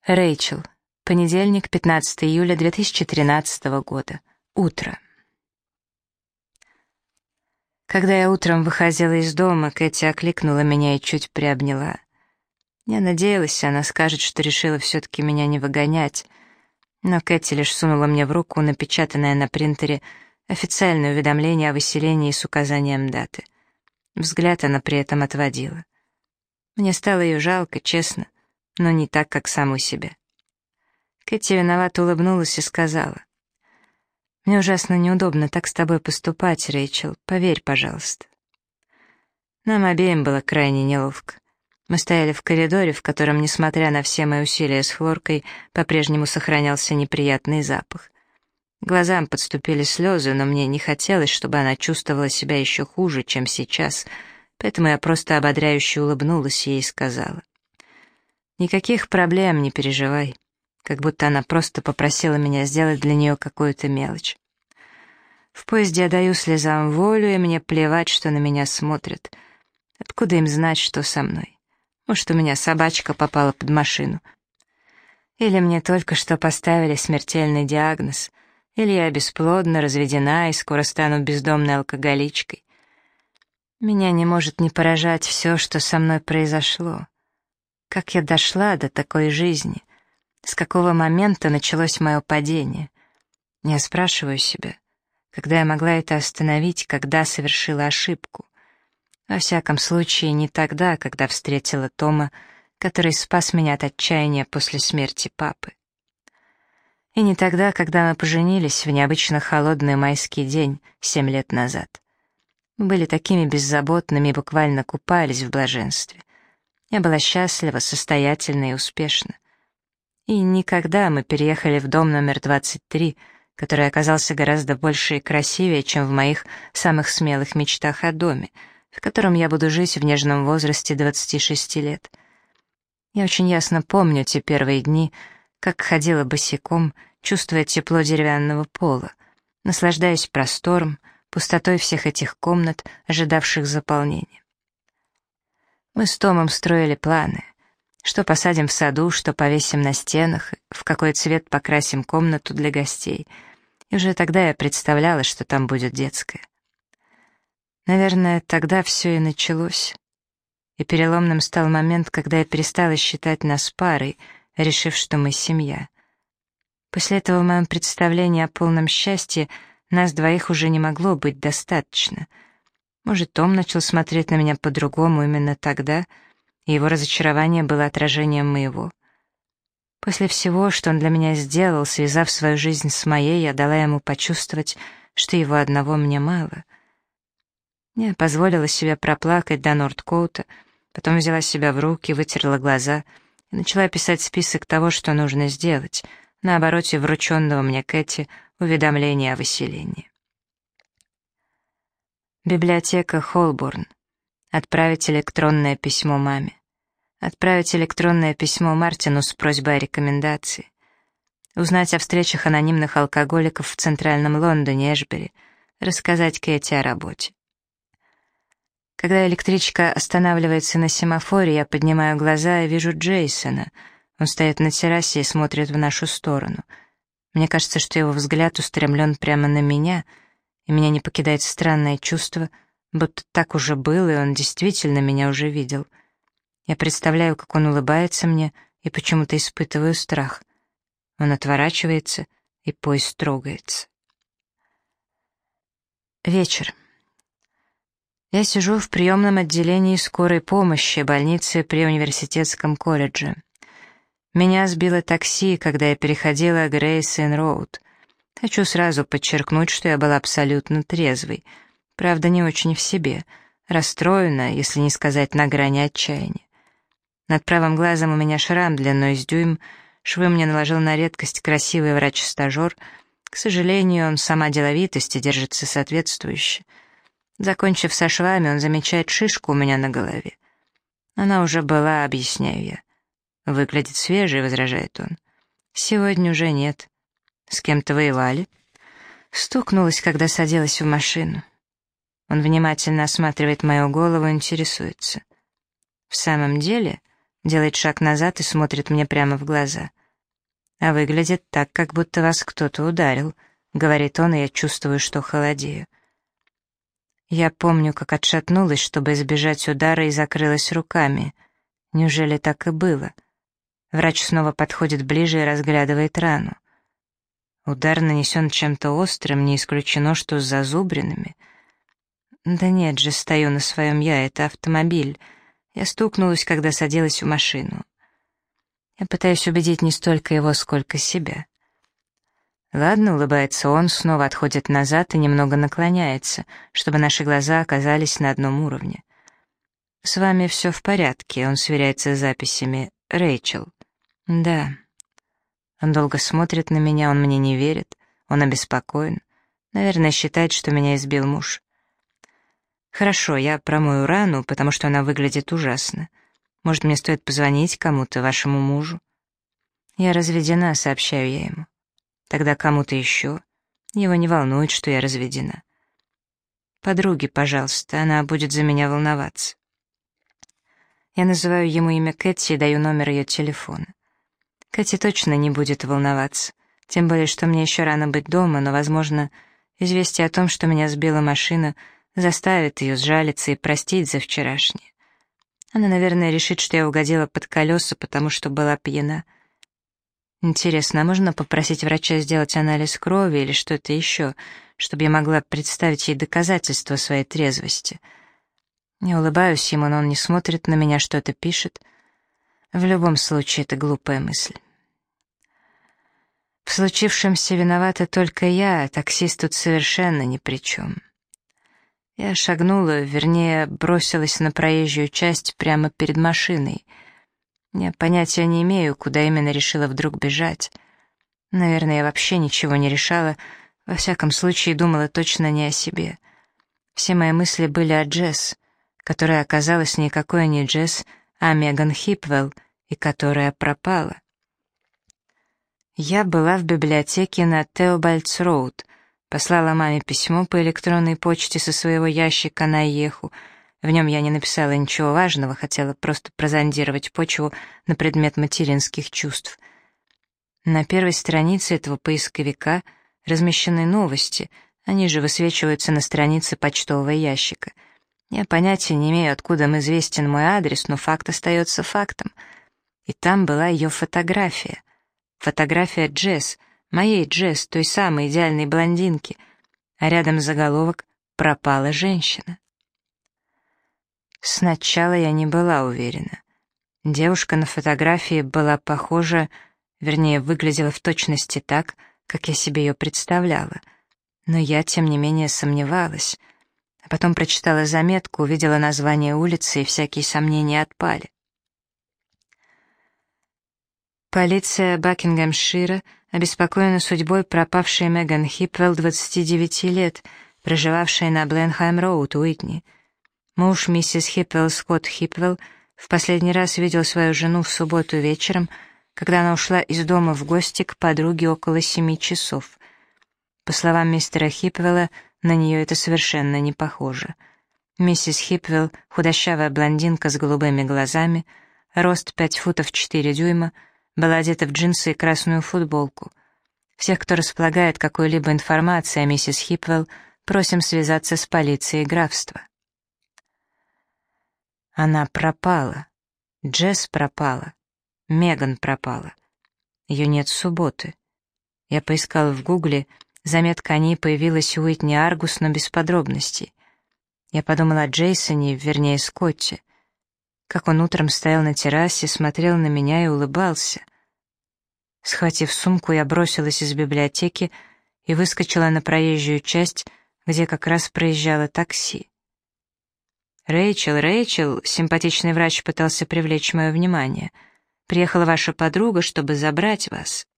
Рэйчел. Понедельник, 15 июля 2013 года. Утро. Когда я утром выходила из дома, Кэти окликнула меня и чуть приобняла. Я надеялась, она скажет, что решила все-таки меня не выгонять, но Кэти лишь сунула мне в руку напечатанное на принтере официальное уведомление о выселении с указанием даты. Взгляд она при этом отводила. Мне стало ее жалко, честно, но не так, как саму себя. Кэти виновато улыбнулась и сказала: «Мне ужасно неудобно так с тобой поступать, Рэйчел, поверь, пожалуйста». Нам обеим было крайне неловко. Мы стояли в коридоре, в котором, несмотря на все мои усилия с хлоркой, по-прежнему сохранялся неприятный запах. Глазам подступили слезы, но мне не хотелось, чтобы она чувствовала себя еще хуже, чем сейчас, поэтому я просто ободряюще улыбнулась ей и сказала: «Никаких проблем, не переживай», как будто она просто попросила меня сделать для нее какую-то мелочь. В поезде я даю слезам волю, и мне плевать, что на меня смотрят. Откуда им знать, что со мной? Может, у меня собачка попала под машину? Или мне только что поставили смертельный диагноз? Или я бесплодна, разведена и скоро стану бездомной алкоголичкой? Меня не может не поражать все, что со мной произошло. Как я дошла до такой жизни? С какого момента началось мое падение? Я спрашиваю себя, когда я могла это остановить, когда совершила ошибку? Во всяком случае, не тогда, когда встретила Тома, который спас меня от отчаяния после смерти папы. И не тогда, когда мы поженились в необычно холодный майский день 7 лет назад. Мы были такими беззаботными и буквально купались в блаженстве. Я была счастлива, состоятельна и успешна. И никогда мы переехали в дом номер 23, который оказался гораздо больше и красивее, чем в моих самых смелых мечтах о доме, в котором я буду жить в нежном возрасте 26 лет. Я очень ясно помню те первые дни, как ходила босиком, чувствуя тепло деревянного пола, наслаждаясь простором, пустотой всех этих комнат, ожидавших заполнения. Мы с Томом строили планы. Что посадим в саду, что повесим на стенах, в какой цвет покрасим комнату для гостей. И уже тогда я представляла, что там будет детская. Наверное, тогда все и началось. И переломным стал момент, когда я перестала считать нас парой, решив, что мы семья. После этого в моем представлении о полном счастье нас двоих уже не могло быть достаточно. Может, Том начал смотреть на меня по-другому именно тогда, и его разочарование было отражением моего. После всего, что он для меня сделал, связав свою жизнь с моей, я дала ему почувствовать, что его одного мне мало. Я позволила себе проплакать до Нордкоута, потом взяла себя в руки, вытерла глаза и начала писать список того, что нужно сделать, на обороте врученного мне Кэти уведомления о выселении. Библиотека Холборн. Отправить электронное письмо маме. Отправить электронное письмо Мартину с просьбой о рекомендации. Узнать о встречах анонимных алкоголиков в центральном Лондоне, Эшбери. Рассказать Кэти о работе. Когда электричка останавливается на семафоре, я поднимаю глаза и вижу Джейсона. Он стоит на террасе и смотрит в нашу сторону. Мне кажется, что его взгляд устремлен прямо на меня, и меня не покидает странное чувство, будто так уже было, и он действительно меня уже видел. Я представляю, как он улыбается мне, и почему-то испытываю страх. Он отворачивается, и поезд трогается. Вечер. Я сижу в приемном отделении скорой помощи больницы при университетском колледже. Меня сбило такси, когда я переходила Грейсон-Роуд. Хочу сразу подчеркнуть, что я была абсолютно трезвой. Правда, не очень в себе. Расстроена, если не сказать на грани отчаяния. Над правым глазом у меня шрам длиной с дюйм. Швы мне наложил на редкость красивый врач-стажер. К сожалению, он сама деловитость и держится соответствующе. Закончив со швами, он замечает шишку у меня на голове. Она уже была, объясняю я. «Выглядит свежей», — возражает он. «Сегодня уже нет». «С кем-то воевали?» Стукнулась, когда садилась в машину. Он внимательно осматривает мою голову и интересуется. «В самом деле, делает шаг назад и смотрит мне прямо в глаза. «А выглядит так, как будто вас кто-то ударил», — говорит он, и я чувствую, что холодею. Я помню, как отшатнулась, чтобы избежать удара, и закрылась руками. Неужели так и было? Врач снова подходит ближе и разглядывает рану. Удар нанесен чем-то острым, не исключено, что с зазубринами. Да нет же, стою на своем я, это автомобиль. Я стукнулась, когда садилась в машину. Я пытаюсь убедить не столько его, сколько себя. Ладно, улыбается он, снова отходит назад и немного наклоняется, чтобы наши глаза оказались на одном уровне. «С вами все в порядке», — он сверяется с записями. «Рэйчел». «Да». Он долго смотрит на меня, он мне не верит, он обеспокоен. Наверное, считает, что меня избил муж. «Хорошо, я промою рану, потому что она выглядит ужасно. Может, мне стоит позвонить кому-то, вашему мужу?» «Я разведена», — сообщаю я ему. «Тогда кому-то еще. Его не волнует, что я разведена. Подруге, пожалуйста, она будет за меня волноваться». Я называю ему имя Кэти и даю номер ее телефона. Кэти точно не будет волноваться, тем более, что мне еще рано быть дома, но, возможно, известие о том, что меня сбила машина, заставит ее сжалиться и простить за вчерашнее. Она, наверное, решит, что я угодила под колеса, потому что была пьяна. Интересно, а можно попросить врача сделать анализ крови или что-то еще, чтобы я могла представить ей доказательства своей трезвости? Я улыбаюсь ему, но он не смотрит на меня, что-то пишет. В любом случае, это глупая мысль. В случившемся виновата только я, а таксист тут совершенно ни при чем. Я шагнула, вернее, бросилась на проезжую часть прямо перед машиной. Я понятия не имею, куда именно решила вдруг бежать. Наверное, я вообще ничего не решала, во всяком случае думала точно не о себе. Все мои мысли были о Джесс, которая оказалась никакой не Джесс, а Меган Хипвелл, и которая пропала. Я была в библиотеке на Теобальдс-Роуд, послала маме письмо по электронной почте со своего ящика на Йеху. В нем я не написала ничего важного, хотела просто прозондировать почву на предмет материнских чувств. На первой странице этого поисковика размещены новости, они же высвечиваются на странице почтового ящика. Я понятия не имею, откуда им известен мой адрес, но факт остается фактом. И там была ее фотография. Фотография Джесс, моей Джесс, той самой идеальной блондинки. А рядом заголовок «Пропала женщина». Сначала я не была уверена. Девушка на фотографии была похожа, вернее, выглядела в точности так, как я себе ее представляла. Но я, тем не менее, сомневалась. А потом прочитала заметку, увидела название улицы, и всякие сомнения отпали. Полиция Бакингемшира обеспокоена судьбой пропавшей Меган Хипвелл, 29 лет, проживавшей на Бленхайм-Роуд, Уитни. Муж миссис Хипвелл, Скотт Хипвелл, в последний раз видел свою жену в субботу вечером, когда она ушла из дома в гости к подруге около 7 часов. По словам мистера Хипвелла, на нее это совершенно не похоже. Миссис Хипвелл, худощавая блондинка с голубыми глазами, рост 5 футов 4 дюйма, была одета в джинсы и красную футболку. Всех, кто располагает какой-либо информацией о миссис Хипвелл, просим связаться с полицией графства. Она пропала. Джесс пропала. Меган пропала. Ее нет с субботы. Я поискала в гугле, заметка о ней появилась у Уитни Аргус, но без подробностей. Я подумала о Джейсоне, вернее, Скотте. Как он утром стоял на террасе, смотрел на меня и улыбался. Схватив сумку, я бросилась из библиотеки и выскочила на проезжую часть, где как раз проезжало такси. «Рэйчел, Рэйчел», — симпатичный врач пытался привлечь мое внимание, — «приехала ваша подруга, чтобы забрать вас».